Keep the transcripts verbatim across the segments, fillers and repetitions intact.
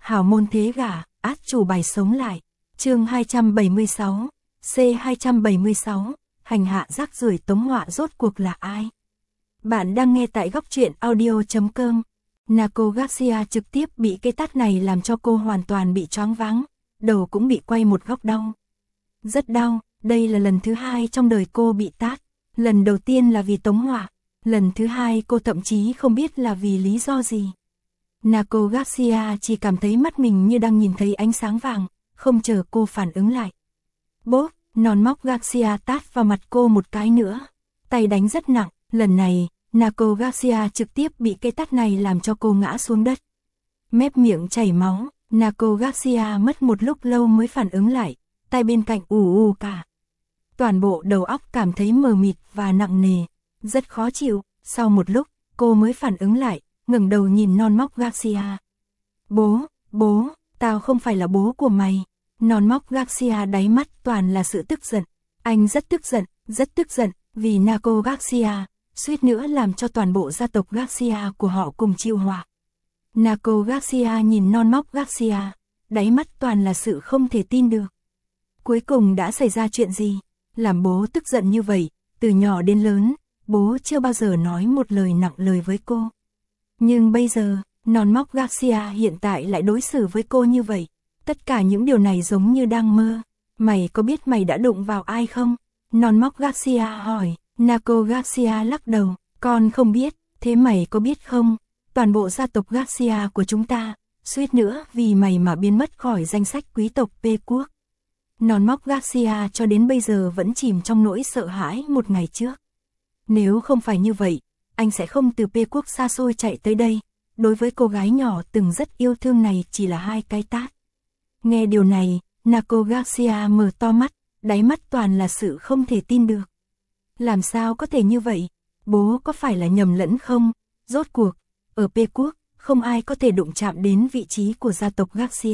hảo môn thế gả, át chủ bài sống lại. Chương hai trăm bảy mươi sáu, C hai trăm bảy mươi sáu, hành hạ rác rưởi Tống Họa rốt cuộc là ai? Bạn đang nghe tại góc truyện audio chấm com. Naco Garcia trực tiếp bị cái tát này làm cho cô hoàn toàn bị choáng váng, đầu cũng bị quay một góc đau. Rất đau, đây là lần thứ hai trong đời cô bị tát. Lần đầu tiên là vì Tống Họa, lần thứ hai cô thậm chí không biết là vì lý do gì. Naco Garcia chỉ cảm thấy mắt mình như đang nhìn thấy ánh sáng vàng, không chờ cô phản ứng lại. Bốp, non móc Garcia tát vào mặt cô một cái nữa. Tay đánh rất nặng, lần này, Naco Garcia trực tiếp bị cái tát này làm cho cô ngã xuống đất. Mép miệng chảy máu, Naco Garcia mất một lúc lâu mới phản ứng lại, tay bên cạnh ù ù cả. Toàn bộ đầu óc cảm thấy mờ mịt và nặng nề, rất khó chịu. Sau một lúc, cô mới phản ứng lại, ngẩng đầu nhìn non móc Garcia. Bố, bố, tao không phải là bố của mày. Non móc Garcia đáy mắt toàn là sự tức giận. Anh rất tức giận, rất tức giận, vì Naco Garcia, suýt nữa làm cho toàn bộ gia tộc Garcia của họ cùng chịu họa. Naco Garcia nhìn non móc Garcia, đáy mắt toàn là sự không thể tin được. Cuối cùng đã xảy ra chuyện gì? Làm bố tức giận như vậy, từ nhỏ đến lớn, bố chưa bao giờ nói một lời nặng lời với cô. Nhưng bây giờ, non móc Garcia hiện tại lại đối xử với cô như vậy. Tất cả những điều này giống như đang mơ. Mày có biết mày đã đụng vào ai không? Non móc Garcia hỏi. Naco Garcia lắc đầu. Con không biết, thế mày có biết không? Toàn bộ gia tộc Garcia của chúng ta, suýt nữa vì mày mà biến mất khỏi danh sách quý tộc P quốc. Non móc Garcia cho đến bây giờ vẫn chìm trong nỗi sợ hãi một ngày trước. Nếu không phải như vậy, anh sẽ không từ P quốc xa xôi chạy tới đây. Đối với cô gái nhỏ từng rất yêu thương này chỉ là hai cái tát. Nghe điều này, Naco Garcia mở to mắt, đáy mắt toàn là sự không thể tin được. Làm sao có thể như vậy? Bố có phải là nhầm lẫn không? Rốt cuộc, ở P quốc, không ai có thể đụng chạm đến vị trí của gia tộc Garcia.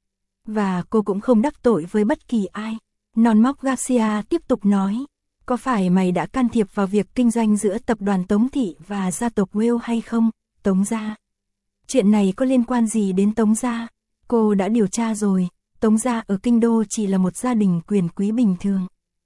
Và cô cũng không đắc tội với bất kỳ ai. Non móc Garcia tiếp tục nói. Có phải mày đã can thiệp vào việc kinh doanh giữa tập đoàn Tống Thị và gia tộc Will hay không, Tống gia? Chuyện này có liên quan gì đến Tống gia? Cô đã điều tra rồi, Tống gia ở Kinh Đô chỉ là một gia đình quyền quý bình thường.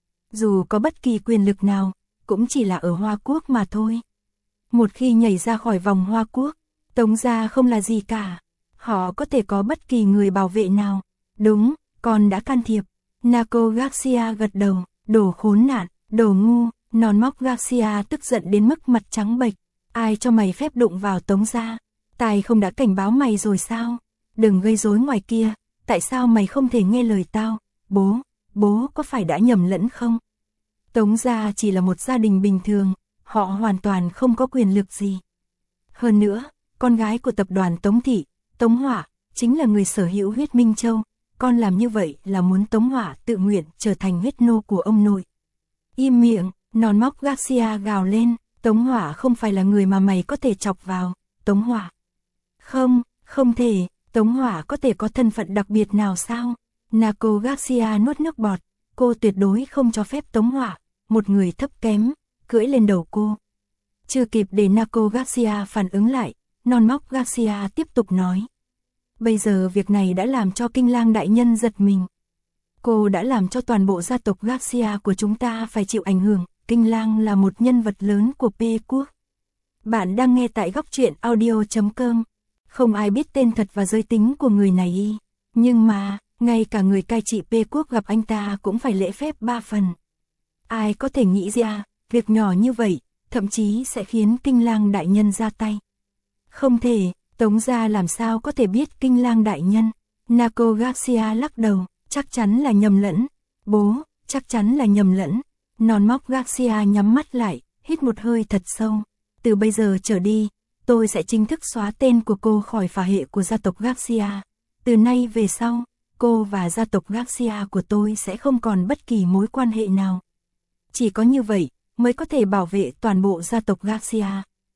Dù có bất kỳ quyền lực nào, cũng chỉ là ở Hoa Quốc mà thôi. Một khi nhảy ra khỏi vòng Hoa Quốc, Tống gia không là gì cả. Họ có thể có bất kỳ người bảo vệ nào. Đúng, con đã can thiệp. Naco Garcia gật đầu, đồ khốn nạn, đồ ngu. Non móc Garcia tức giận đến mức mặt trắng bệch. Ai cho mày phép đụng vào Tống gia? Tài không đã cảnh báo mày rồi sao? Đừng gây rối ngoài kia, tại sao mày không thể nghe lời tao? Bố, bố có phải đã nhầm lẫn không? Tống gia chỉ là một gia đình bình thường, họ hoàn toàn không có quyền lực gì. Hơn nữa, con gái của tập đoàn Tống Thị, Tống Họa, chính là người sở hữu huyết Minh Châu. Con làm như vậy là muốn Tống Họa tự nguyện trở thành huyết nô của ông nội. Im miệng, non móc Garcia gào lên, Tống Họa không phải là người mà mày có thể chọc vào, Tống Họa. Không, không thể, Tống Họa có thể có thân phận đặc biệt nào sao? Naco Garcia nuốt nước bọt, cô tuyệt đối không cho phép Tống Họa, một người thấp kém, cưỡi lên đầu cô. Chưa kịp để Naco Garcia phản ứng lại, non móc Garcia tiếp tục nói. Bây giờ việc này đã làm cho Kinh Lang đại nhân giật mình. Cô đã làm cho toàn bộ gia tộc Garcia của chúng ta phải chịu ảnh hưởng. Kinh Lang là một nhân vật lớn của P quốc. Bạn đang nghe tại góc truyện audio chấm com. Không ai biết tên thật và giới tính của người này y. Nhưng mà, ngay cả người cai trị P quốc gặp anh ta cũng phải lễ phép ba phần. Ai có thể nghĩ ra, việc nhỏ như vậy, thậm chí sẽ khiến Kinh Lang đại nhân ra tay. Không thể, Tống gia làm sao có thể biết Kinh Lang đại nhân? Naco Garcia lắc đầu, chắc chắn là nhầm lẫn. Bố, chắc chắn là nhầm lẫn. Non móc Garcia nhắm mắt lại, hít một hơi thật sâu. Từ bây giờ trở đi, tôi sẽ chính thức xóa tên của cô khỏi phả hệ của gia tộc Garcia. Từ nay về sau, cô và gia tộc Garcia của tôi sẽ không còn bất kỳ mối quan hệ nào. Chỉ có như vậy mới có thể bảo vệ toàn bộ gia tộc Garcia.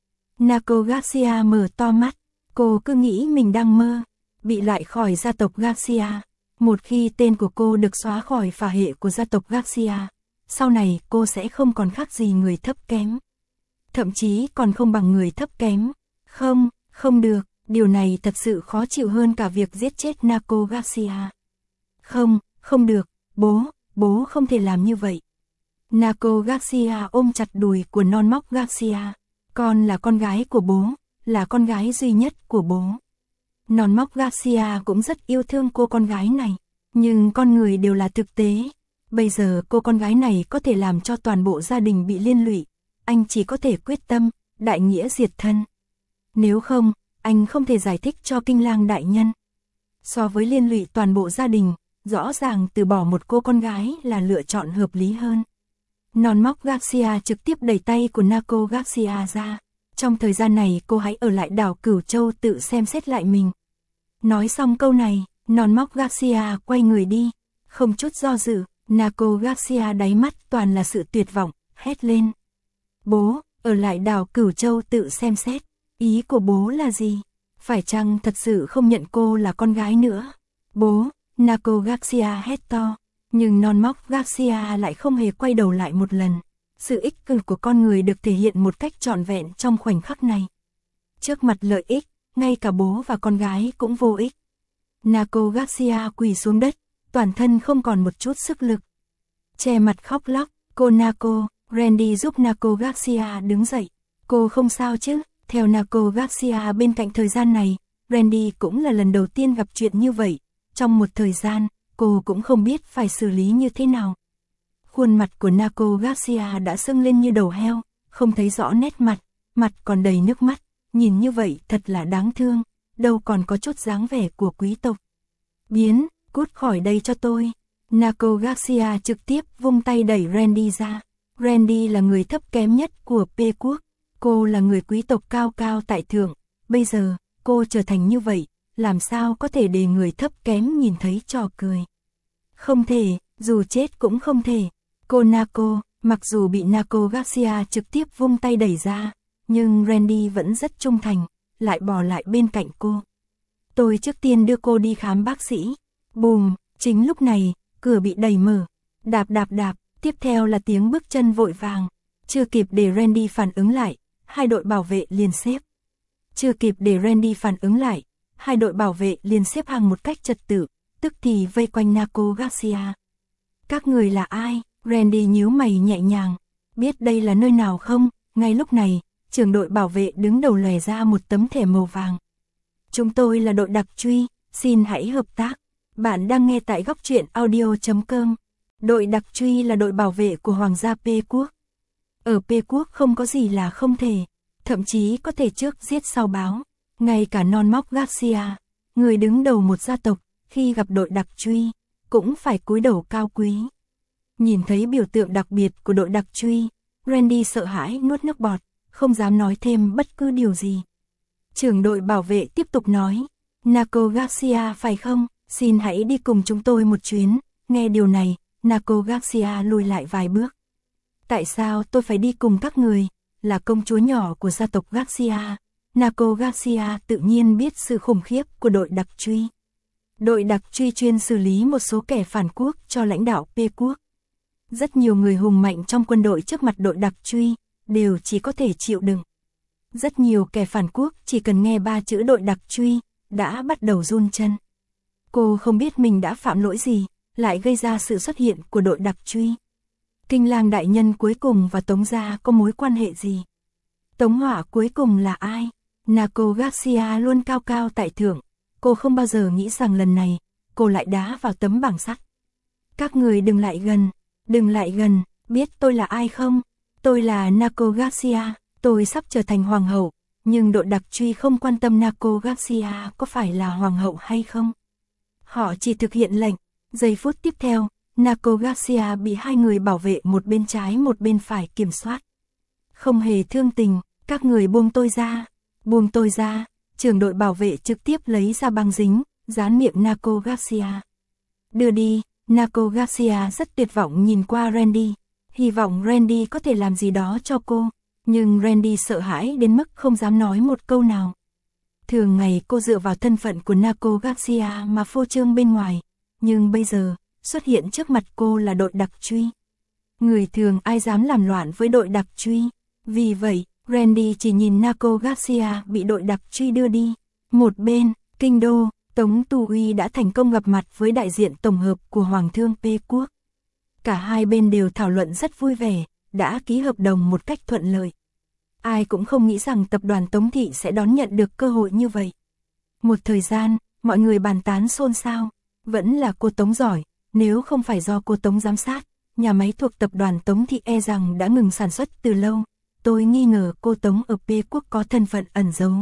Naco Garcia mở to mắt, cô cứ nghĩ mình đang mơ, bị loại khỏi gia tộc Garcia. Một khi tên của cô được xóa khỏi phả hệ của gia tộc Garcia, sau này cô sẽ không còn khác gì người thấp kém. Thậm chí còn không bằng người thấp kém. Không, không được, Điều này thật sự khó chịu hơn cả việc giết chết Naco Garcia. Không, không được, bố, bố không thể làm như vậy. Naco Garcia ôm chặt đùi của non móc Garcia. Con là con gái của bố, là con gái duy nhất của bố. Non móc Garcia cũng rất yêu thương cô con gái này, nhưng con người đều là thực tế. Bây giờ cô con gái này có thể làm cho toàn bộ gia đình bị liên lụy, anh chỉ có thể quyết tâm, đại nghĩa diệt thân. Nếu không, anh không thể giải thích cho Kinh Lang đại nhân. So với liên lụy toàn bộ gia đình, rõ ràng từ bỏ một cô con gái là lựa chọn hợp lý hơn. Non móc Garcia trực tiếp đẩy tay của Naco Garcia ra. Trong thời gian này cô hãy ở lại đảo Cửu Châu tự xem xét lại mình. Nói xong câu này, non móc Garcia quay người đi. Không chút do dự, Naco Garcia đáy mắt toàn là sự tuyệt vọng, hét lên. Bố, ở lại đảo Cửu Châu tự xem xét. Ý của bố là gì? Phải chăng thật sự không nhận cô là con gái nữa? Bố, Naco Garcia hét to. Nhưng non móc Garcia lại không hề quay đầu lại một lần. Sự ích kỷ của con người được thể hiện một cách trọn vẹn trong khoảnh khắc này. Trước mặt lợi ích, ngay cả bố và con gái cũng vô ích. Naco Garcia quỳ xuống đất, toàn thân không còn một chút sức lực. Che mặt khóc lóc, cô Naco, Randy giúp Naco Garcia đứng dậy. Cô không sao chứ? Theo Naco Garcia bên cạnh thời gian này, Randy cũng là lần đầu tiên gặp chuyện như vậy. Trong một thời gian, cô cũng không biết phải xử lý như thế nào. Khuôn mặt của Naco Garcia đã sưng lên như đầu heo, không thấy rõ nét mặt, mặt còn đầy nước mắt, nhìn như vậy thật là đáng thương, đâu còn có chút dáng vẻ của quý tộc. Biến, cút khỏi đây cho tôi. Naco Garcia trực tiếp vung tay đẩy Randy ra. Randy là người thấp kém nhất của P quốc, cô là người quý tộc cao cao tại thượng, bây giờ, cô trở thành như vậy, làm sao có thể để người thấp kém nhìn thấy trò cười. Không thể, dù chết cũng không thể. Cô Naco, mặc dù bị Naco Garcia trực tiếp vung tay đẩy ra, nhưng Randy vẫn rất trung thành, lại bỏ lại bên cạnh cô. Tôi trước tiên đưa cô đi khám bác sĩ. Bùm, chính lúc này, cửa bị đẩy mở. Đạp đạp đạp, tiếp theo là tiếng bước chân vội vàng. Chưa kịp để Randy phản ứng lại, hai đội bảo vệ liền xếp. Chưa kịp để Randy phản ứng lại, hai đội bảo vệ liền xếp hàng một cách trật tự, tức thì vây quanh Naco Garcia. Các người là ai? Randy nhíu mày nhẹ nhàng. Biết đây là nơi nào không? Ngay lúc này, trưởng đội bảo vệ đứng đầu lòe ra một tấm thẻ màu vàng. Chúng tôi là đội đặc truy, xin hãy hợp tác. Bạn đang nghe tại góc truyện audio chấm com. Đội đặc truy là đội bảo vệ của Hoàng gia P quốc. Ở P quốc không có gì là không thể, thậm chí có thể trước giết sau báo. Ngay cả non móc Garcia, người đứng đầu một gia tộc, khi gặp đội đặc truy, cũng phải cúi đầu cao quý. Nhìn thấy biểu tượng đặc biệt của đội đặc truy, Randy sợ hãi nuốt nước bọt, không dám nói thêm bất cứ điều gì. Trưởng đội bảo vệ tiếp tục nói, Naco Garcia phải không? Xin hãy đi cùng chúng tôi một chuyến. Nghe điều này, Naco Garcia lùi lại vài bước. Tại sao tôi phải đi cùng các người? Là công chúa nhỏ của gia tộc Garcia. Naco Garcia tự nhiên biết sự khủng khiếp của đội đặc truy. Đội đặc truy chuyên xử lý một số kẻ phản quốc cho lãnh đạo P quốc. Rất nhiều người hùng mạnh trong quân đội trước mặt đội đặc truy, đều chỉ có thể chịu đựng. Rất nhiều kẻ phản quốc chỉ cần nghe ba chữ đội đặc truy, đã bắt đầu run chân. Cô không biết mình đã phạm lỗi gì, lại gây ra sự xuất hiện của đội đặc truy. Kinh Lang đại nhân cuối cùng và Tống gia có mối quan hệ gì? Tống Hỏa cuối cùng là ai? Naco Garcia luôn cao cao tại thượng, cô không bao giờ nghĩ rằng lần này, cô lại đá vào tấm bảng sắt. Các người đừng lại gần, đừng lại gần, biết tôi là ai không? Tôi là Naco Garcia, tôi sắp trở thành hoàng hậu, nhưng đội đặc truy không quan tâm Naco Garcia có phải là hoàng hậu hay không. Họ chỉ thực hiện lệnh. Giây phút tiếp theo, Naco Garcia bị hai người bảo vệ một bên trái một bên phải kiểm soát. Không hề thương tình, các người buông tôi ra, buông tôi ra. Trưởng đội bảo vệ trực tiếp lấy ra băng dính, dán miệng Naco Garcia. Đưa đi. Naco Garcia rất tuyệt vọng nhìn qua Randy, hy vọng Randy có thể làm gì đó cho cô, nhưng Randy sợ hãi đến mức không dám nói một câu nào. Thường ngày cô dựa vào thân phận của Naco Garcia mà phô trương bên ngoài, nhưng bây giờ, xuất hiện trước mặt cô là đội đặc truy. Người thường ai dám làm loạn với đội đặc truy, vì vậy, Randy chỉ nhìn Naco Garcia bị đội đặc truy đưa đi, Một bên, kinh đô, Tống Tu Uy đã thành công gặp mặt với đại diện tổng hợp của Hoàng thương P quốc. Cả hai bên đều thảo luận rất vui vẻ, đã ký hợp đồng một cách thuận lợi. Ai cũng không nghĩ rằng tập đoàn Tống Thị sẽ đón nhận được cơ hội như vậy. Một thời gian, mọi người bàn tán xôn xao, vẫn là cô Tống giỏi, nếu không phải do cô Tống giám sát, nhà máy thuộc tập đoàn Tống Thị e rằng đã ngừng sản xuất từ lâu. Tôi nghi ngờ cô Tống ở P quốc có thân phận ẩn giấu.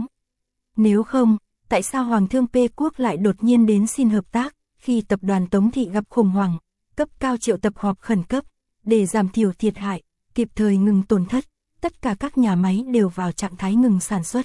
Nếu không, tại sao Hoàng thương P quốc lại đột nhiên đến xin hợp tác, khi tập đoàn Tống Thị gặp khủng hoảng, cấp cao triệu tập họp khẩn cấp, để giảm thiểu thiệt hại, kịp thời ngừng tổn thất, tất cả các nhà máy đều vào trạng thái ngừng sản xuất.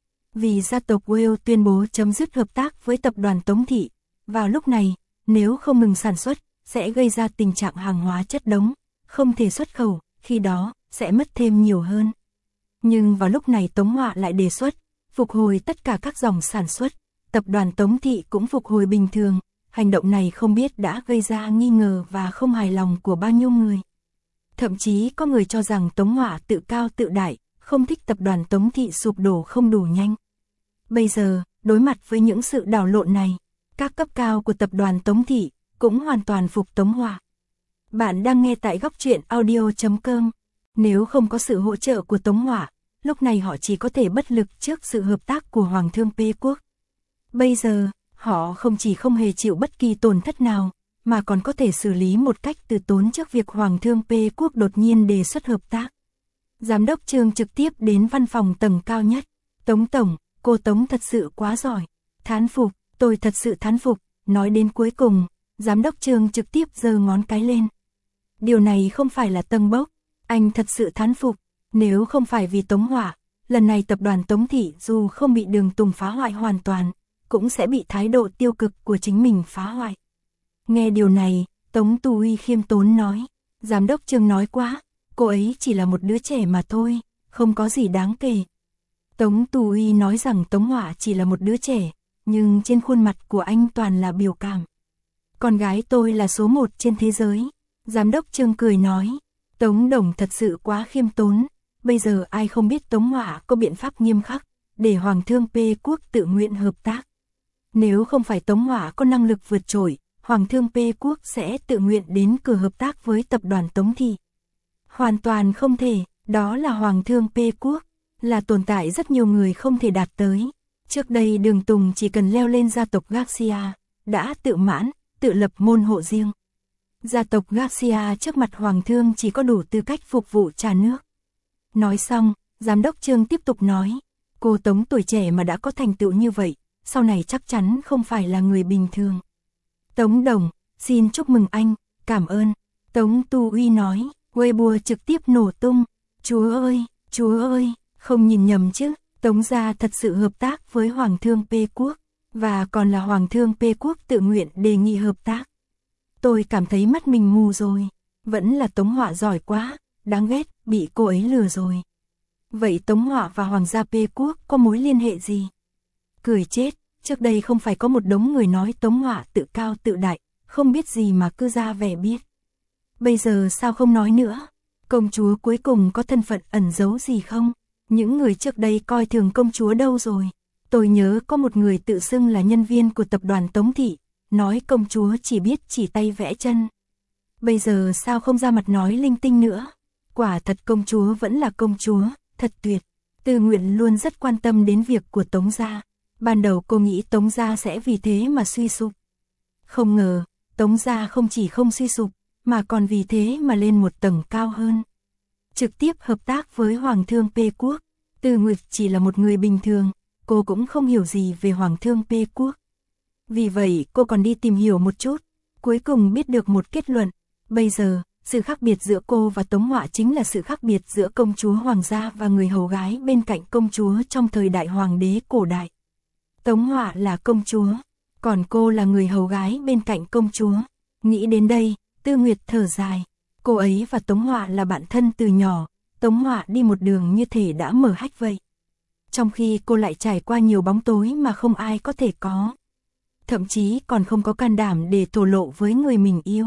Vì gia tộc Wales tuyên bố chấm dứt hợp tác với tập đoàn Tống Thị, vào lúc này, nếu không ngừng sản xuất, sẽ gây ra tình trạng hàng hóa chất đống, không thể xuất khẩu, khi đó, sẽ mất thêm nhiều hơn. Nhưng vào lúc này Tống Họa lại đề xuất, phục hồi tất cả các dòng sản xuất, tập đoàn Tống Thị cũng phục hồi bình thường. Hành động này không biết đã gây ra nghi ngờ và không hài lòng của bao nhiêu người. Thậm chí có người cho rằng Tống Họa tự cao tự đại, không thích tập đoàn Tống Thị sụp đổ không đủ nhanh. Bây giờ, đối mặt với những sự đảo lộn này, các cấp cao của tập đoàn Tống Thị cũng hoàn toàn phục Tống Họa. Bạn đang nghe tại góc truyện audio chấm com. Nếu không có sự hỗ trợ của Tống Họa, lúc này họ chỉ có thể bất lực trước sự hợp tác của Hoàng thương P quốc. Bây giờ, họ không chỉ không hề chịu bất kỳ tổn thất nào, mà còn có thể xử lý một cách từ tốn trước việc Hoàng thương P quốc đột nhiên đề xuất hợp tác. Giám đốc Trương trực tiếp đến văn phòng tầng cao nhất. Tống tổng, cô Tống thật sự quá giỏi. Thán phục, tôi thật sự thán phục. Nói đến cuối cùng, giám đốc Trương trực tiếp giơ ngón cái lên. Điều này không phải là tâng bốc, anh thật sự thán phục. Nếu không phải vì Tống Họa, lần này tập đoàn Tống Thị dù không bị Đường Tùng phá hoại hoàn toàn, cũng sẽ bị thái độ tiêu cực của chính mình phá hoại. Nghe điều này, Tống Tu Uy khiêm tốn nói, giám đốc Trương nói quá, cô ấy chỉ là một đứa trẻ mà thôi, không có gì đáng kể. Tống Tu Uy nói rằng Tống Họa chỉ là một đứa trẻ, nhưng trên khuôn mặt của anh toàn là biểu cảm. Con gái tôi là số một trên thế giới. Giám đốc Trương cười nói, Tống Đồng thật sự quá khiêm tốn, bây giờ ai không biết Tống Họa có biện pháp nghiêm khắc, để Hoàng thương P quốc tự nguyện hợp tác. Nếu không phải Tống Họa có năng lực vượt trội, Hoàng thương P quốc sẽ tự nguyện đến cửa hợp tác với tập đoàn Tống Thị. Hoàn toàn không thể, đó là Hoàng thương P quốc, là tồn tại rất nhiều người không thể đạt tới. Trước đây Đường Tùng chỉ cần leo lên gia tộc Garcia, đã tự mãn, tự lập môn hộ riêng. Gia tộc Garcia trước mặt Hoàng thương chỉ có đủ tư cách phục vụ trà nước. Nói xong, giám đốc Trương tiếp tục nói, cô Tống tuổi trẻ mà đã có thành tựu như vậy, sau này chắc chắn không phải là người bình thường. Tống Đồng, xin chúc mừng anh, cảm ơn. Tống Tu Uy nói, Weibo trực tiếp nổ tung. Chúa ơi, chúa ơi, không nhìn nhầm chứ, Tống gia thật sự hợp tác với Hoàng thương P quốc, và còn là Hoàng thương P quốc tự nguyện đề nghị hợp tác. Tôi cảm thấy mắt mình mù rồi, vẫn là Tống Họa giỏi quá, đáng ghét, bị cô ấy lừa rồi. Vậy Tống Họa và Hoàng gia P quốc có mối liên hệ gì? Cười chết, trước đây không phải có một đống người nói Tống Họa tự cao tự đại, không biết gì mà cứ ra vẻ biết. Bây giờ sao không nói nữa? Công chúa cuối cùng có thân phận ẩn giấu gì không? Những người trước đây coi thường công chúa đâu rồi? Tôi nhớ có một người tự xưng là nhân viên của tập đoàn Tống Thị, nói công chúa chỉ biết chỉ tay vẽ chân. Bây giờ sao không ra mặt nói linh tinh nữa? Quả thật công chúa vẫn là công chúa, thật tuyệt. Tư Nguyện luôn rất quan tâm đến việc của Tống gia. Ban đầu cô nghĩ Tống gia sẽ vì thế mà suy sụp. Không ngờ, Tống gia không chỉ không suy sụp, mà còn vì thế mà lên một tầng cao hơn. Trực tiếp hợp tác với Hoàng thương P quốc. Tư Nguyệt chỉ là một người bình thường, cô cũng không hiểu gì về Hoàng thương P quốc. Vì vậy cô còn đi tìm hiểu một chút, cuối cùng biết được một kết luận. Bây giờ, sự khác biệt giữa cô và Tống Họa chính là sự khác biệt giữa công chúa hoàng gia và người hầu gái bên cạnh công chúa trong thời đại hoàng đế cổ đại. Tống Họa là công chúa, còn cô là người hầu gái bên cạnh công chúa. Nghĩ đến đây, Tư Nguyệt thở dài. Cô ấy và Tống Họa là bạn thân từ nhỏ, Tống Họa đi một đường như thể đã mở hách vậy. Trong khi cô lại trải qua nhiều bóng tối mà không ai có thể có. Thậm chí còn không có can đảm để thổ lộ với người mình yêu.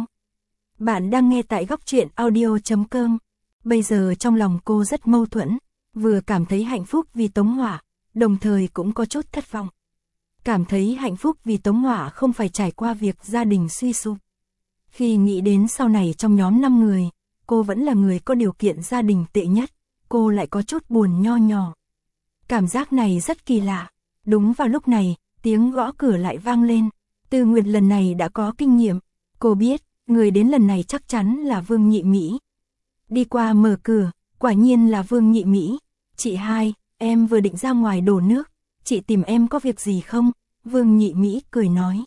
Bạn đang nghe tại góc truyện audio chấm com. Bây giờ trong lòng cô rất mâu thuẫn, vừa cảm thấy hạnh phúc vì Tống Họa, đồng thời cũng có chút thất vọng. cảm thấy hạnh phúc vì Tống Họa không phải trải qua việc gia đình suy sụp. Khi nghĩ đến sau này trong nhóm năm người, cô vẫn là người có điều kiện gia đình tệ nhất, cô lại có chút buồn nho nhỏ. Cảm giác này rất kỳ lạ. Đúng vào lúc này, tiếng gõ cửa lại vang lên. Tư Nguyệt lần này đã có kinh nghiệm. Cô biết, người đến lần này chắc chắn là Vương Nhị Mỹ. Đi qua mở cửa, quả nhiên là Vương Nhị Mỹ. Chị hai, em vừa định ra ngoài đổ nước. Chị tìm em có việc gì không? Vương Nhị Mỹ cười nói.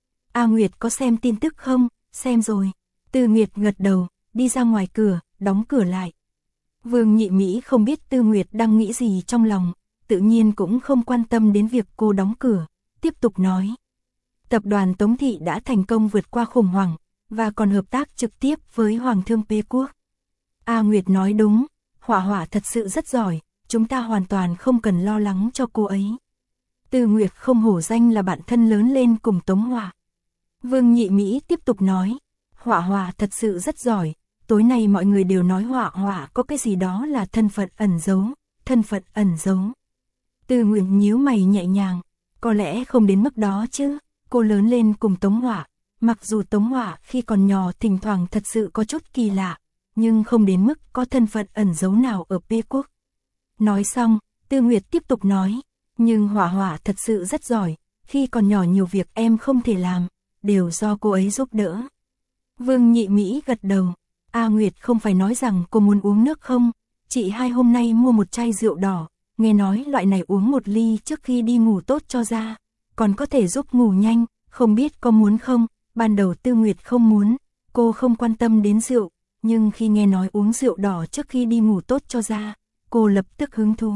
A Nguyệt có xem tin tức không? Xem rồi. Tư Nguyệt gật đầu, đi ra ngoài cửa, đóng cửa lại. Vương Nhị Mỹ không biết Tư Nguyệt đang nghĩ gì trong lòng, tự nhiên cũng không quan tâm đến việc cô đóng cửa, tiếp tục nói. Tập đoàn Tống Thị đã thành công vượt qua khủng hoảng, và còn hợp tác trực tiếp với Hoàng thương Pê Quốc. A Nguyệt nói đúng, Họa Họa thật sự rất giỏi, chúng ta hoàn toàn không cần lo lắng cho cô ấy. Tư Nguyệt không hổ danh là bạn thân lớn lên cùng Tống Họa. Vương Nhị Mỹ tiếp tục nói, Họa Họa thật sự rất giỏi, tối nay mọi người đều nói Họa Họa có cái gì đó là thân phận ẩn giấu, thân phận ẩn giấu. Tư Nguyệt nhíu mày nhẹ nhàng, có lẽ không đến mức đó chứ, cô lớn lên cùng Tống Họa, mặc dù Tống Họa khi còn nhỏ thỉnh thoảng thật sự có chút kỳ lạ, nhưng không đến mức có thân phận ẩn giấu nào ở Pê Quốc. Nói xong, Tư Nguyệt tiếp tục nói, nhưng Họa Họa thật sự rất giỏi, khi còn nhỏ nhiều việc em không thể làm, đều do cô ấy giúp đỡ. Vương Nhị Mỹ gật đầu, A Nguyệt không phải nói rằng cô muốn uống nước không, chị hai hôm nay mua một chai rượu đỏ, nghe nói loại này uống một ly trước khi đi ngủ tốt cho da, còn có thể giúp ngủ nhanh, không biết có muốn không? Ban đầu Tư Nguyệt không muốn, cô không quan tâm đến rượu, nhưng khi nghe nói uống rượu đỏ trước khi đi ngủ tốt cho da, cô lập tức hứng thú.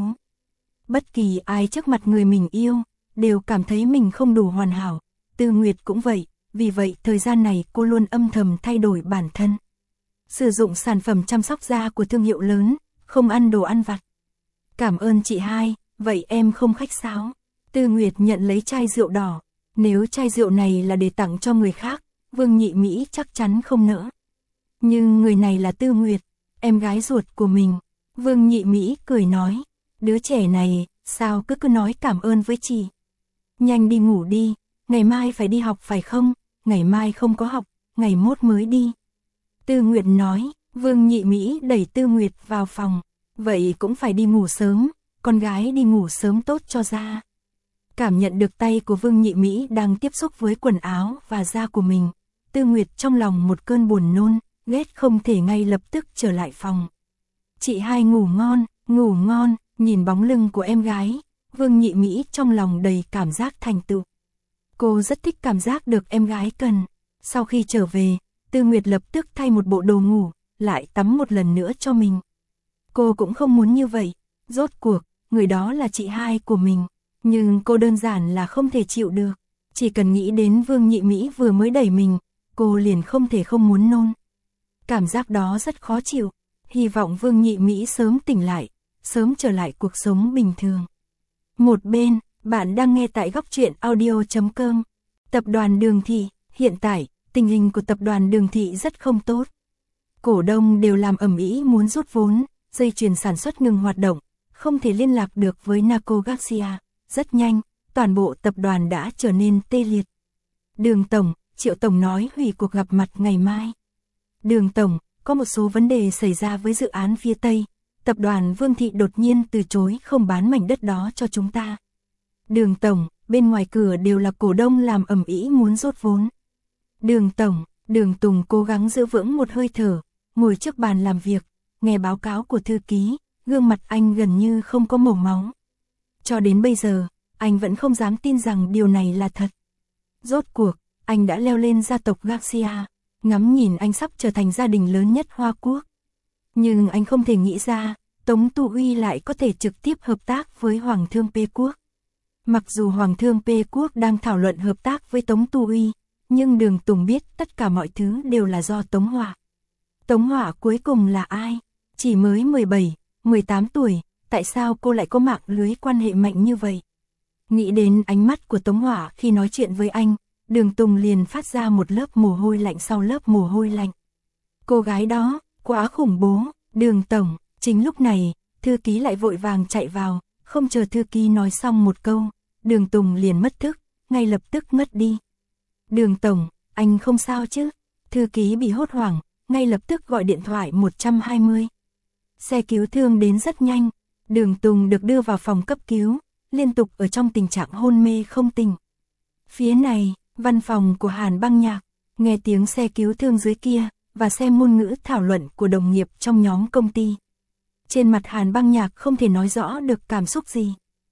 Bất kỳ ai trước mặt người mình yêu, đều cảm thấy mình không đủ hoàn hảo, Tư Nguyệt cũng vậy, vì vậy thời gian này cô luôn âm thầm thay đổi bản thân. Sử dụng sản phẩm chăm sóc da của thương hiệu lớn, không ăn đồ ăn vặt. Cảm ơn chị hai, vậy em không khách sáo. Tư Nguyệt nhận lấy chai rượu đỏ, nếu chai rượu này là để tặng cho người khác, Vương Nhị Mỹ chắc chắn không nỡ. Nhưng người này là Tư Nguyệt, em gái ruột của mình. Vương Nhị Mỹ cười nói, đứa trẻ này, sao cứ cứ nói cảm ơn với chị. Nhanh đi ngủ đi, ngày mai phải đi học phải không? Ngày mai không có học, ngày mốt mới đi. Tư Nguyệt nói, Vương Nhị Mỹ đẩy Tư Nguyệt vào phòng, vậy cũng phải đi ngủ sớm, con gái đi ngủ sớm tốt cho da. Cảm nhận được tay của Vương Nhị Mỹ đang tiếp xúc với quần áo và da của mình, Tư Nguyệt trong lòng một cơn buồn nôn, ghét không thể ngay lập tức trở lại phòng. Chị hai ngủ ngon, ngủ ngon, nhìn bóng lưng của em gái, Vương Nhị Mỹ trong lòng đầy cảm giác thành tựu. Cô rất thích cảm giác được em gái cần. Sau khi trở về, Tư Nguyệt lập tức thay một bộ đồ ngủ, lại tắm một lần nữa cho mình. Cô cũng không muốn như vậy, rốt cuộc, người đó là chị hai của mình, nhưng cô đơn giản là không thể chịu được. Chỉ cần nghĩ đến Vương Nhị Mỹ vừa mới đẩy mình, cô liền không thể không muốn nôn. Cảm giác đó rất khó chịu, hy vọng Vương Nhị Mỹ sớm tỉnh lại, sớm trở lại cuộc sống bình thường. Một bên, bạn đang nghe tại góc truyện audio chấm com. Tập đoàn Đường Thị, hiện tại, tình hình của tập đoàn Đường Thị rất không tốt. Cổ đông đều làm ầm ĩ muốn rút vốn, dây chuyền sản xuất ngừng hoạt động, không thể liên lạc được với Naco Garcia. Rất nhanh, toàn bộ tập đoàn đã trở nên tê liệt. Đường Tổng, Triệu Tổng nói hủy cuộc gặp mặt ngày mai. Đường Tổng, có một số vấn đề xảy ra với dự án phía Tây. Tập đoàn Vương Thị đột nhiên từ chối không bán mảnh đất đó cho chúng ta. Đường Tổng, bên ngoài cửa đều là cổ đông làm ầm ĩ muốn rút vốn. Đường Tổng, Đường Tùng cố gắng giữ vững một hơi thở, ngồi trước bàn làm việc, nghe báo cáo của thư ký, gương mặt anh gần như không có màu máu. Cho đến bây giờ, anh vẫn không dám tin rằng điều này là thật. Rốt cuộc, anh đã leo lên gia tộc Garcia, ngắm nhìn anh sắp trở thành gia đình lớn nhất Hoa Quốc. Nhưng anh không thể nghĩ ra, Tống Tu Uy lại có thể trực tiếp hợp tác với Hoàng thương Pê Quốc. Mặc dù Hoàng thương Pê Quốc đang thảo luận hợp tác với Tống Tu Uy, nhưng Đường Tùng biết tất cả mọi thứ đều là do Tống Họa. Tống Họa cuối cùng là ai? Chỉ mới mười bảy, mười tám tuổi, tại sao cô lại có mạng lưới quan hệ mạnh như vậy? Nghĩ đến ánh mắt của Tống Họa khi nói chuyện với anh, Đường Tùng liền phát ra một lớp mồ hôi lạnh sau lớp mồ hôi lạnh. Cô gái đó, quá khủng bố, Đường Tổng. Chính lúc này, thư ký lại vội vàng chạy vào, không chờ thư ký nói xong một câu, Đường Tùng liền mất thức, ngay lập tức ngất đi. Đường tổng, anh không sao chứ? Thư ký bị hốt hoảng, ngay lập tức gọi điện thoại một hai không. Xe cứu thương đến rất nhanh, Đường Tùng được đưa vào phòng cấp cứu, liên tục ở trong tình trạng hôn mê không tỉnh. Phía này, văn phòng của Hàn Băng Nhạc, nghe tiếng xe cứu thương dưới kia, và xem ngôn ngữ thảo luận của đồng nghiệp trong nhóm công ty. Trên mặt Hàn Băng Nhạc không thể nói rõ được cảm xúc gì.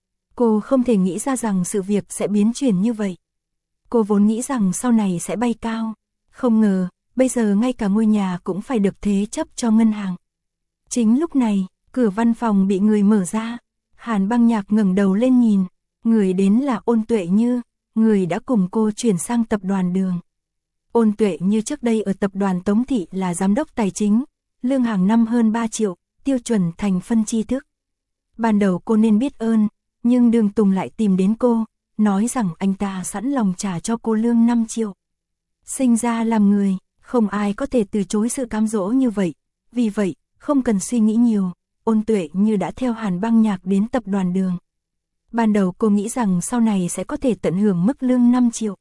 Cô không thể nghĩ ra rằng sự việc sẽ biến chuyển như vậy. Cô vốn nghĩ rằng sau này sẽ bay cao, không ngờ, bây giờ ngay cả ngôi nhà cũng phải được thế chấp cho ngân hàng. Chính lúc này, cửa văn phòng bị người mở ra, Hàn Băng Nhạc ngẩng đầu lên nhìn, người đến là Ôn Tuệ Như, người đã cùng cô chuyển sang tập đoàn Đường. Ôn Tuệ Như trước đây ở tập đoàn Tống Thị là giám đốc tài chính, lương hàng năm hơn ba triệu, tiêu chuẩn thành phân tri thức. Ban đầu cô nên biết ơn, nhưng Đường Tùng lại tìm đến cô, nói rằng anh ta sẵn lòng trả cho cô lương năm triệu. Sinh ra làm người, không ai có thể từ chối sự cám dỗ như vậy, vì vậy, không cần suy nghĩ nhiều, Ôn Tuệ Như đã theo Hàn Băng Nhạc đến tập đoàn Đường. Ban đầu cô nghĩ rằng sau này sẽ có thể tận hưởng mức lương năm triệu.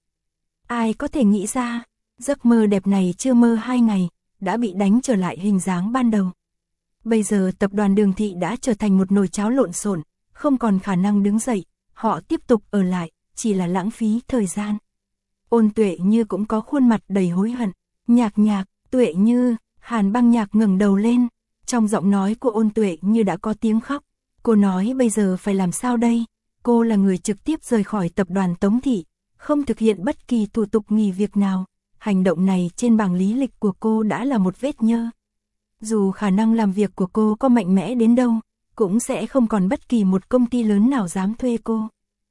Ai có thể nghĩ ra, giấc mơ đẹp này chưa mơ hai ngày, đã bị đánh trở lại hình dáng ban đầu. Bây giờ tập đoàn Đường Thị đã trở thành một nồi cháo lộn xộn, không còn khả năng đứng dậy, họ tiếp tục ở lại, chỉ là lãng phí thời gian. Ôn Tuệ Như cũng có khuôn mặt đầy hối hận. Nhạc Nhạc, Tuệ Như, Hàn Băng Nhạc ngẩng đầu lên, trong giọng nói của Ôn Tuệ Như đã có tiếng khóc. Cô nói bây giờ phải làm sao đây? Cô là người trực tiếp rời khỏi tập đoàn Tống Thị, không thực hiện bất kỳ thủ tục nghỉ việc nào. Hành động này trên bảng lý lịch của cô đã là một vết nhơ. Dù khả năng làm việc của cô có mạnh mẽ đến đâu, cũng sẽ không còn bất kỳ một công ty lớn nào dám thuê cô.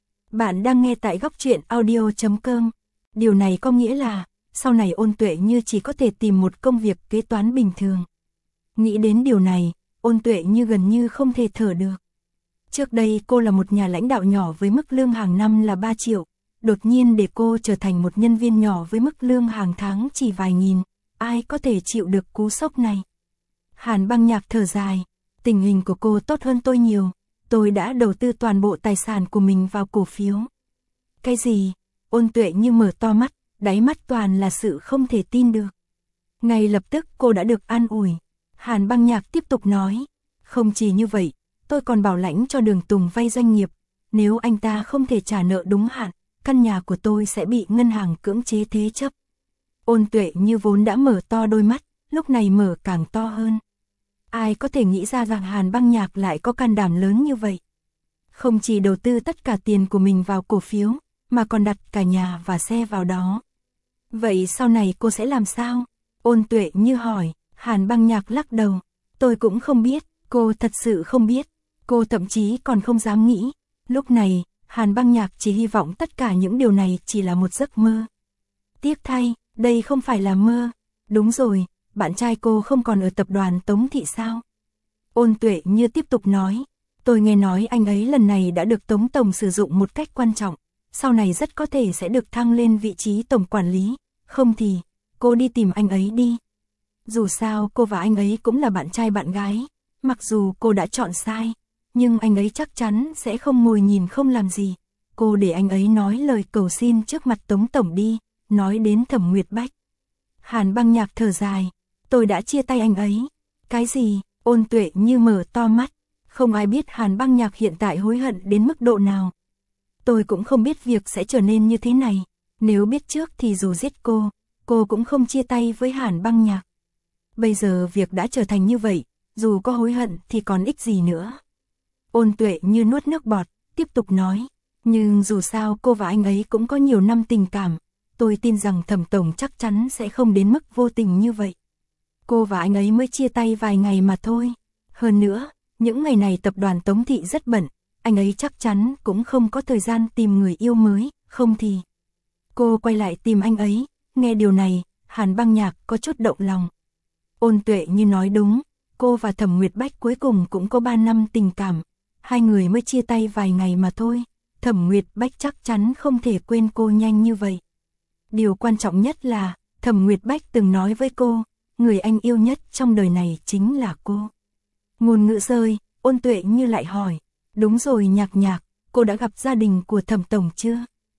Bạn đang nghe tại góc truyện audio chấm com. Điều này có nghĩa là, sau này Ôn Tuệ Như chỉ có thể tìm một công việc kế toán bình thường. Nghĩ đến điều này, Ôn Tuệ Như gần như không thể thở được. Trước đây cô là một nhà lãnh đạo nhỏ với mức lương hàng năm là ba triệu, đột nhiên để cô trở thành một nhân viên nhỏ với mức lương hàng tháng chỉ vài nghìn, ai có thể chịu được cú sốc này? Hàn Băng Nhạc thở dài, tình hình của cô tốt hơn tôi nhiều, tôi đã đầu tư toàn bộ tài sản của mình vào cổ phiếu. Cái gì? Ôn Tuệ Như mở to mắt, đáy mắt toàn là sự không thể tin được. Ngay lập tức cô đã được an ủi. Hàn Băng Nhạc tiếp tục nói, không chỉ như vậy, tôi còn bảo lãnh cho Đường Tùng vay doanh nghiệp, nếu anh ta không thể trả nợ đúng hạn, căn nhà của tôi sẽ bị ngân hàng cưỡng chế thế chấp. Ôn Tuệ Như vốn đã mở to đôi mắt, lúc này mở càng to hơn. Ai có thể nghĩ ra rằng Hàn Băng Nhạc lại có can đảm lớn như vậy? Không chỉ đầu tư tất cả tiền của mình vào cổ phiếu, mà còn đặt cả nhà và xe vào đó. Vậy sau này cô sẽ làm sao? Ôn Tuệ Như hỏi. Hàn Băng Nhạc lắc đầu. Tôi cũng không biết, cô thật sự không biết. Cô thậm chí còn không dám nghĩ. Lúc này, Hàn Băng Nhạc chỉ hy vọng tất cả những điều này chỉ là một giấc mơ. Tiếc thay, đây không phải là mơ. Đúng rồi, bạn trai cô không còn ở tập đoàn Tống Thị sao? Ôn Tuệ Như tiếp tục nói. Tôi nghe nói anh ấy lần này đã được Tống Tổng sử dụng một cách quan trọng. Sau này rất có thể sẽ được thăng lên vị trí tổng quản lý. Không thì, cô đi tìm anh ấy đi. Dù sao cô và anh ấy cũng là bạn trai bạn gái. Mặc dù cô đã chọn sai, nhưng anh ấy chắc chắn sẽ không ngồi nhìn không làm gì. Cô để anh ấy nói lời cầu xin trước mặt Tống Tổng đi, nói đến Thẩm Nguyệt Bách. Hàn Băng Nhạc thở dài. Tôi đã chia tay anh ấy. Cái gì? Ôn Tuệ Như mở to mắt. Không ai biết Hàn Băng Nhạc hiện tại hối hận đến mức độ nào. Tôi cũng không biết việc sẽ trở nên như thế này. Nếu biết trước thì dù giết cô, cô cũng không chia tay với Hàn Băng Nhạc. Bây giờ việc đã trở thành như vậy, dù có hối hận thì còn ích gì nữa. Ôn Tuệ Như nuốt nước bọt, tiếp tục nói. Nhưng dù sao cô và anh ấy cũng có nhiều năm tình cảm. Tôi tin rằng Thẩm Tổng chắc chắn sẽ không đến mức vô tình như vậy. Cô và anh ấy mới chia tay vài ngày mà thôi. Hơn nữa, những ngày này tập đoàn Tống Thị rất bận. Anh ấy chắc chắn cũng không có thời gian tìm người yêu mới, không thì. Cô quay lại tìm anh ấy. Nghe điều này, Hàn Băng Nhạc có chút động lòng. Ôn Tuệ Như nói đúng, cô và Thẩm Nguyệt Bách cuối cùng cũng có ba năm tình cảm. Hai người mới chia tay vài ngày mà thôi. Thẩm Nguyệt Bách chắc chắn không thể quên cô nhanh như vậy. Điều quan trọng nhất là, Thẩm Nguyệt Bách từng nói với cô, người anh yêu nhất trong đời này chính là cô. Ngôn ngữ rơi, Ôn Tuệ Như lại hỏi, đúng rồi Nhạc Nhạc, cô đã gặp gia đình của Thẩm Tổng chưa?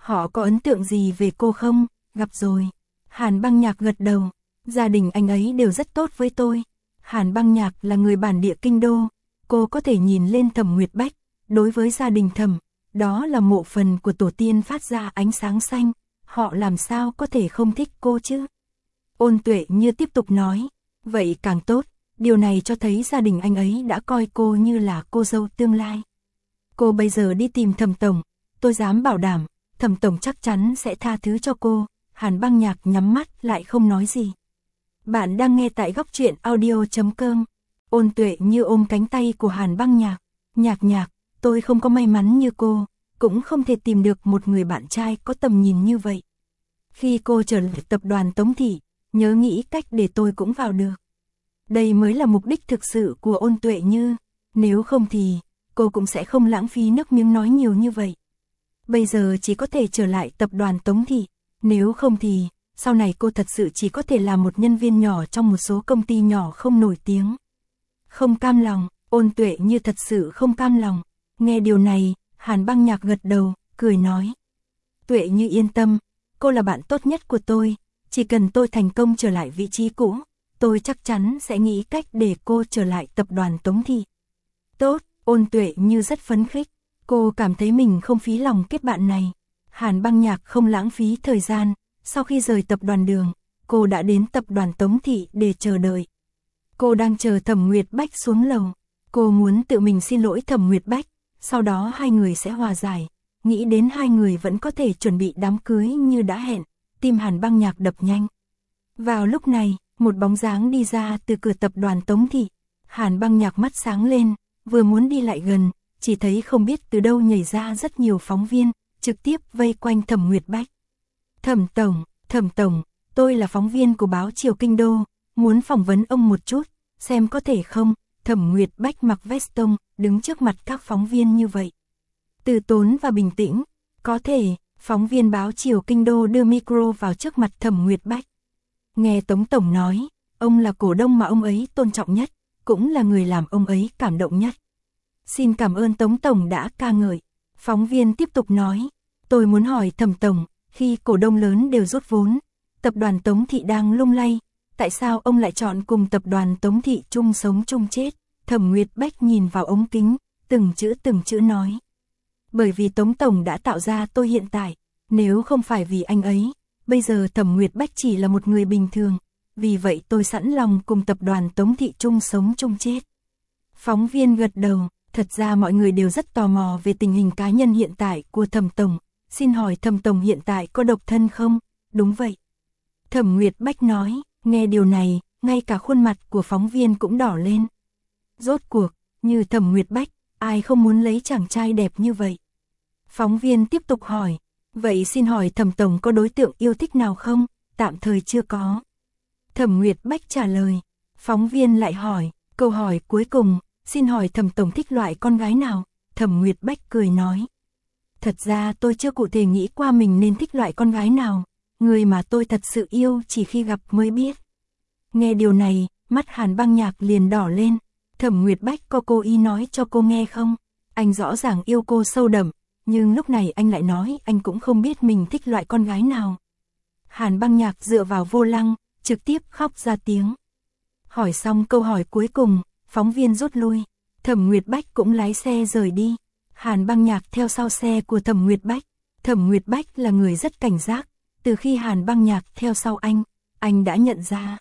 Họ có ấn tượng gì về cô không? Gặp rồi. Hàn Băng Nhạc gật đầu. Gia đình anh ấy đều rất tốt với tôi. Hàn Băng Nhạc là người bản địa kinh đô. Cô có thể nhìn lên Thẩm Nguyệt Bách. Đối với gia đình Thẩm, đó là mộ phần của tổ tiên phát ra ánh sáng xanh. Họ làm sao có thể không thích cô chứ? Ôn Tuệ Như tiếp tục nói. Vậy càng tốt. Điều này cho thấy gia đình anh ấy đã coi cô như là cô dâu tương lai. Cô bây giờ đi tìm Thẩm tổng. Tôi dám bảo đảm, Thẩm tổng chắc chắn sẽ tha thứ cho cô. Hàn Băng Nhạc nhắm mắt lại không nói gì. Bạn đang nghe tại góc truyện audio chấm com. Ôn Tuệ Như ôm cánh tay của Hàn Băng Nhạc. Nhạc nhạc, tôi không có may mắn như cô, cũng không thể tìm được một người bạn trai có tầm nhìn như vậy. Khi cô trở lại tập đoàn Tống Thị, nhớ nghĩ cách để tôi cũng vào được. Đây mới là mục đích thực sự của Ôn Tuệ Như. Nếu không thì, cô cũng sẽ không lãng phí nước miếng nói nhiều như vậy. Bây giờ chỉ có thể trở lại tập đoàn Tống Thị. Nếu không thì, sau này cô thật sự chỉ có thể là một nhân viên nhỏ trong một số công ty nhỏ không nổi tiếng. Không cam lòng, Ôn Tuệ Như thật sự không cam lòng. Nghe điều này, Hàn Băng Nhạc gật đầu, cười nói. Tuệ Như yên tâm, cô là bạn tốt nhất của tôi. Chỉ cần tôi thành công trở lại vị trí cũ, tôi chắc chắn sẽ nghĩ cách để cô trở lại tập đoàn Tống Thị. Tốt, Ôn Tuệ Như rất phấn khích. Cô cảm thấy mình không phí lòng kết bạn này. Hàn Băng Nhạc không lãng phí thời gian. Sau khi rời tập đoàn Đường, cô đã đến tập đoàn Tống Thị để chờ đợi. Cô đang chờ Thẩm Nguyệt Bách xuống lầu. Cô muốn tự mình xin lỗi Thẩm Nguyệt Bách, sau đó hai người sẽ hòa giải. Nghĩ đến hai người vẫn có thể chuẩn bị đám cưới như đã hẹn, tim Hàn Băng Nhạc đập nhanh. Vào lúc này, một bóng dáng đi ra từ cửa tập đoàn Tống Thị. Hàn Băng Nhạc mắt sáng lên, vừa muốn đi lại gần, chỉ thấy không biết từ đâu nhảy ra rất nhiều phóng viên, trực tiếp vây quanh Thẩm Nguyệt Bách. Thẩm tổng, Thẩm tổng, tôi là phóng viên của báo Triều Kinh Đô, muốn phỏng vấn ông một chút, xem có thể không? Thẩm Nguyệt Bách mặc vest tông, đứng trước mặt các phóng viên như vậy. Từ tốn và bình tĩnh, có thể, phóng viên báo Triều Kinh Đô đưa micro vào trước mặt Thẩm Nguyệt Bách. Nghe Tống tổng nói, ông là cổ đông mà ông ấy tôn trọng nhất, cũng là người làm ông ấy cảm động nhất. Xin cảm ơn Tống tổng đã ca ngợi. Phóng viên tiếp tục nói, tôi muốn hỏi Thẩm tổng, khi cổ đông lớn đều rút vốn, tập đoàn Tống Thị đang lung lay, tại sao ông lại chọn cùng tập đoàn Tống Thị chung sống chung chết? Thẩm Nguyệt Bách nhìn vào ống kính, từng chữ từng chữ nói. Bởi vì Tống tổng đã tạo ra tôi hiện tại, nếu không phải vì anh ấy, bây giờ Thẩm Nguyệt Bách chỉ là một người bình thường, vì vậy tôi sẵn lòng cùng tập đoàn Tống Thị chung sống chung chết. Phóng viên gật đầu, thật ra mọi người đều rất tò mò về tình hình cá nhân hiện tại của Thẩm tổng. Xin hỏi Thẩm tổng hiện tại có độc thân không? Đúng vậy. Thẩm Nguyệt Bách nói, nghe điều này, ngay cả khuôn mặt của phóng viên cũng đỏ lên. Rốt cuộc, như Thẩm Nguyệt Bách, ai không muốn lấy chàng trai đẹp như vậy? Phóng viên tiếp tục hỏi, vậy xin hỏi Thẩm tổng có đối tượng yêu thích nào không? Tạm thời chưa có. Thẩm Nguyệt Bách trả lời. Phóng viên lại hỏi, câu hỏi cuối cùng, xin hỏi Thẩm tổng thích loại con gái nào? Thẩm Nguyệt Bách cười nói. Thật ra tôi chưa cụ thể nghĩ qua mình nên thích loại con gái nào, người mà tôi thật sự yêu chỉ khi gặp mới biết. Nghe điều này, mắt Hàn Băng Nhạc liền đỏ lên. Thẩm Nguyệt Bách có cố ý nói cho cô nghe không? Anh rõ ràng yêu cô sâu đậm, nhưng lúc này anh lại nói anh cũng không biết mình thích loại con gái nào. Hàn Băng Nhạc dựa vào vô lăng, trực tiếp khóc ra tiếng. Hỏi xong câu hỏi cuối cùng, phóng viên rút lui. Thẩm Nguyệt Bách cũng lái xe rời đi. Hàn Băng Nhạc theo sau xe của Thẩm Nguyệt Bách. Thẩm Nguyệt Bách là người rất cảnh giác. Từ khi Hàn Băng Nhạc theo sau anh, anh đã nhận ra.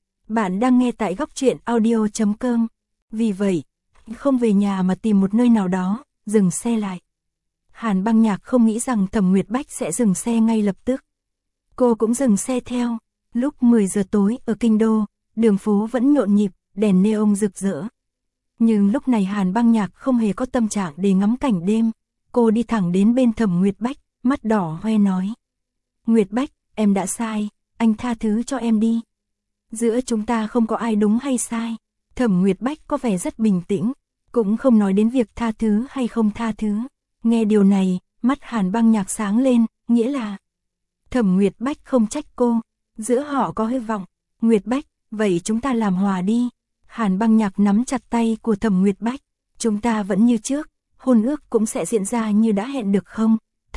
Bạn đang nghe tại góc truyện audio chấm com. Vì vậy, không về nhà mà tìm một nơi nào đó, dừng xe lại. Hàn Băng Nhạc không nghĩ rằng Thẩm Nguyệt Bách sẽ dừng xe ngay lập tức. Cô cũng dừng xe theo. Lúc mười giờ tối ở Kinh Đô, đường phố vẫn nhộn nhịp, đèn neon rực rỡ. Nhưng lúc này Hàn Băng Nhạc không hề có tâm trạng để ngắm cảnh đêm. Cô đi thẳng đến bên Thẩm Nguyệt Bách, mắt đỏ hoe nói. Nguyệt Bách, em đã sai, anh tha thứ cho em đi. Giữa chúng ta không có ai đúng hay sai. Thẩm Nguyệt Bách có vẻ rất bình tĩnh, cũng không nói đến việc tha thứ hay không tha thứ. Nghe điều này, mắt Hàn Băng Nhạc sáng lên, nghĩa là Thẩm Nguyệt Bách không trách cô, giữa họ có hy vọng. Nguyệt Bách, vậy chúng ta làm hòa đi. Hàn Băng Nhạc nắm chặt tay của Thẩm Nguyệt Bách. Chúng ta vẫn như trước, hôn ước cũng sẽ diễn ra như đã hẹn được không? Thẩm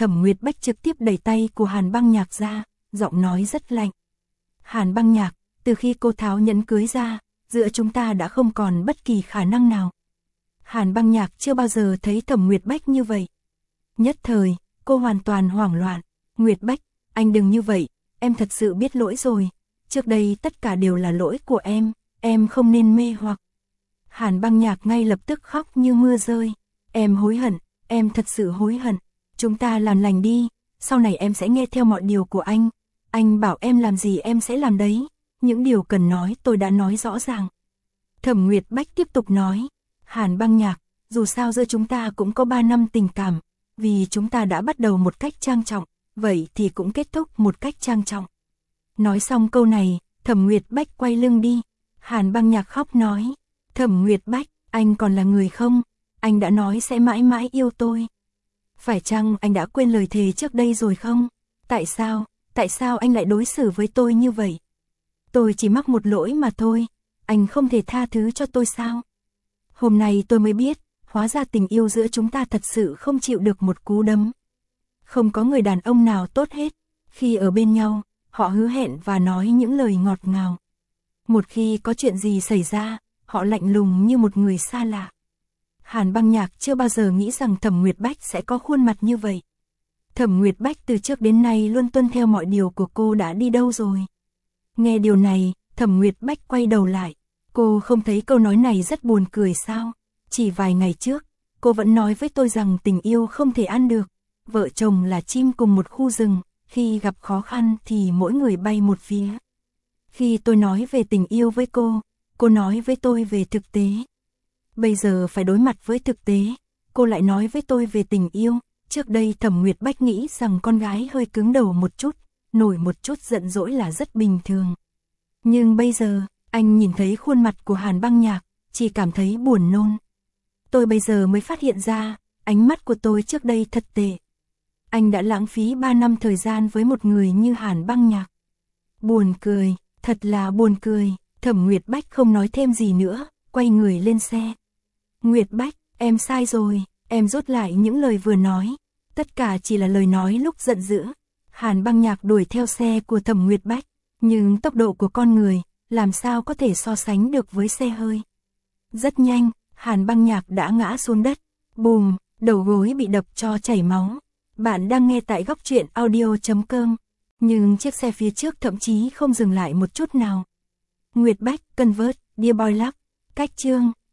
Thẩm Nguyệt Bách trực tiếp đẩy tay của Hàn Băng Nhạc ra, giọng nói rất lạnh. Hàn Băng Nhạc, từ khi cô tháo nhẫn cưới ra, giữa chúng ta đã không còn bất kỳ khả năng nào. Hàn Băng Nhạc chưa bao giờ thấy Thẩm Nguyệt Bách như vậy. Nhất thời, cô hoàn toàn hoảng loạn. Nguyệt Bách, anh đừng như vậy, em thật sự biết lỗi rồi. Trước đây tất cả đều là lỗi của em, em không nên mê hoặc. Hàn Băng Nhạc ngay lập tức khóc như mưa rơi. Em hối hận, em thật sự hối hận. Chúng ta làm lành đi, sau này em sẽ nghe theo mọi điều của anh. Anh bảo em làm gì em sẽ làm đấy. Những điều cần nói tôi đã nói rõ ràng. Thẩm Nguyệt Bách tiếp tục nói. Hàn Băng Nhạc, dù sao giữa chúng ta cũng có ba năm tình cảm. Vì chúng ta đã bắt đầu một cách trang trọng, vậy thì cũng kết thúc một cách trang trọng. Nói xong câu này, Thẩm Nguyệt Bách quay lưng đi. Hàn Băng Nhạc khóc nói. Thẩm Nguyệt Bách, anh còn là người không? Anh đã nói sẽ mãi mãi yêu tôi. Phải chăng anh đã quên lời thề trước đây rồi không? Tại sao, tại sao anh lại đối xử với tôi như vậy? Tôi chỉ mắc một lỗi mà thôi, anh không thể tha thứ cho tôi sao? Hôm nay tôi mới biết, hóa ra tình yêu giữa chúng ta thật sự không chịu được một cú đấm. Không có người đàn ông nào tốt hết, khi ở bên nhau, họ hứa hẹn và nói những lời ngọt ngào. Một khi có chuyện gì xảy ra, họ lạnh lùng như một người xa lạ. Hàn Băng Nhạc chưa bao giờ nghĩ rằng Thẩm Nguyệt Bách sẽ có khuôn mặt như vậy. Thẩm Nguyệt Bách từ trước đến nay luôn tuân theo mọi điều của cô đã đi đâu rồi. Nghe điều này, Thẩm Nguyệt Bách quay đầu lại. Cô không thấy câu nói này rất buồn cười sao? Chỉ vài ngày trước, cô vẫn nói với tôi rằng tình yêu không thể ăn được. Vợ chồng là chim cùng một khu rừng, khi gặp khó khăn thì mỗi người bay một phía. Khi tôi nói về tình yêu với cô, cô nói với tôi về thực tế. Bây giờ phải đối mặt với thực tế, cô lại nói với tôi về tình yêu. Trước đây Thẩm Nguyệt Bách nghĩ rằng con gái hơi cứng đầu một chút, nổi một chút giận dỗi là rất bình thường. Nhưng bây giờ, anh nhìn thấy khuôn mặt của Hàn Băng Nhạc, chỉ cảm thấy buồn nôn. Tôi bây giờ mới phát hiện ra, ánh mắt của tôi trước đây thật tệ. Anh đã lãng phí ba năm thời gian với một người như Hàn Băng Nhạc. Buồn cười, thật là buồn cười. Thẩm Nguyệt Bách không nói thêm gì nữa, quay người lên xe. Nguyệt Bách, em sai rồi, em rút lại những lời vừa nói. Tất cả chỉ là lời nói lúc giận dữ. Hàn Băng Nhạc đuổi theo xe của Thẩm Nguyệt Bách, nhưng tốc độ của con người, làm sao có thể so sánh được với xe hơi. Rất nhanh, Hàn Băng Nhạc đã ngã xuống đất. Bùm, đầu gối bị đập cho chảy máu. Bạn đang nghe tại góc truyện audio chấm com, nhưng chiếc xe phía trước thậm chí không dừng lại một chút nào. Nguyệt Bách, Convert, Dear Boy Luck, cách chương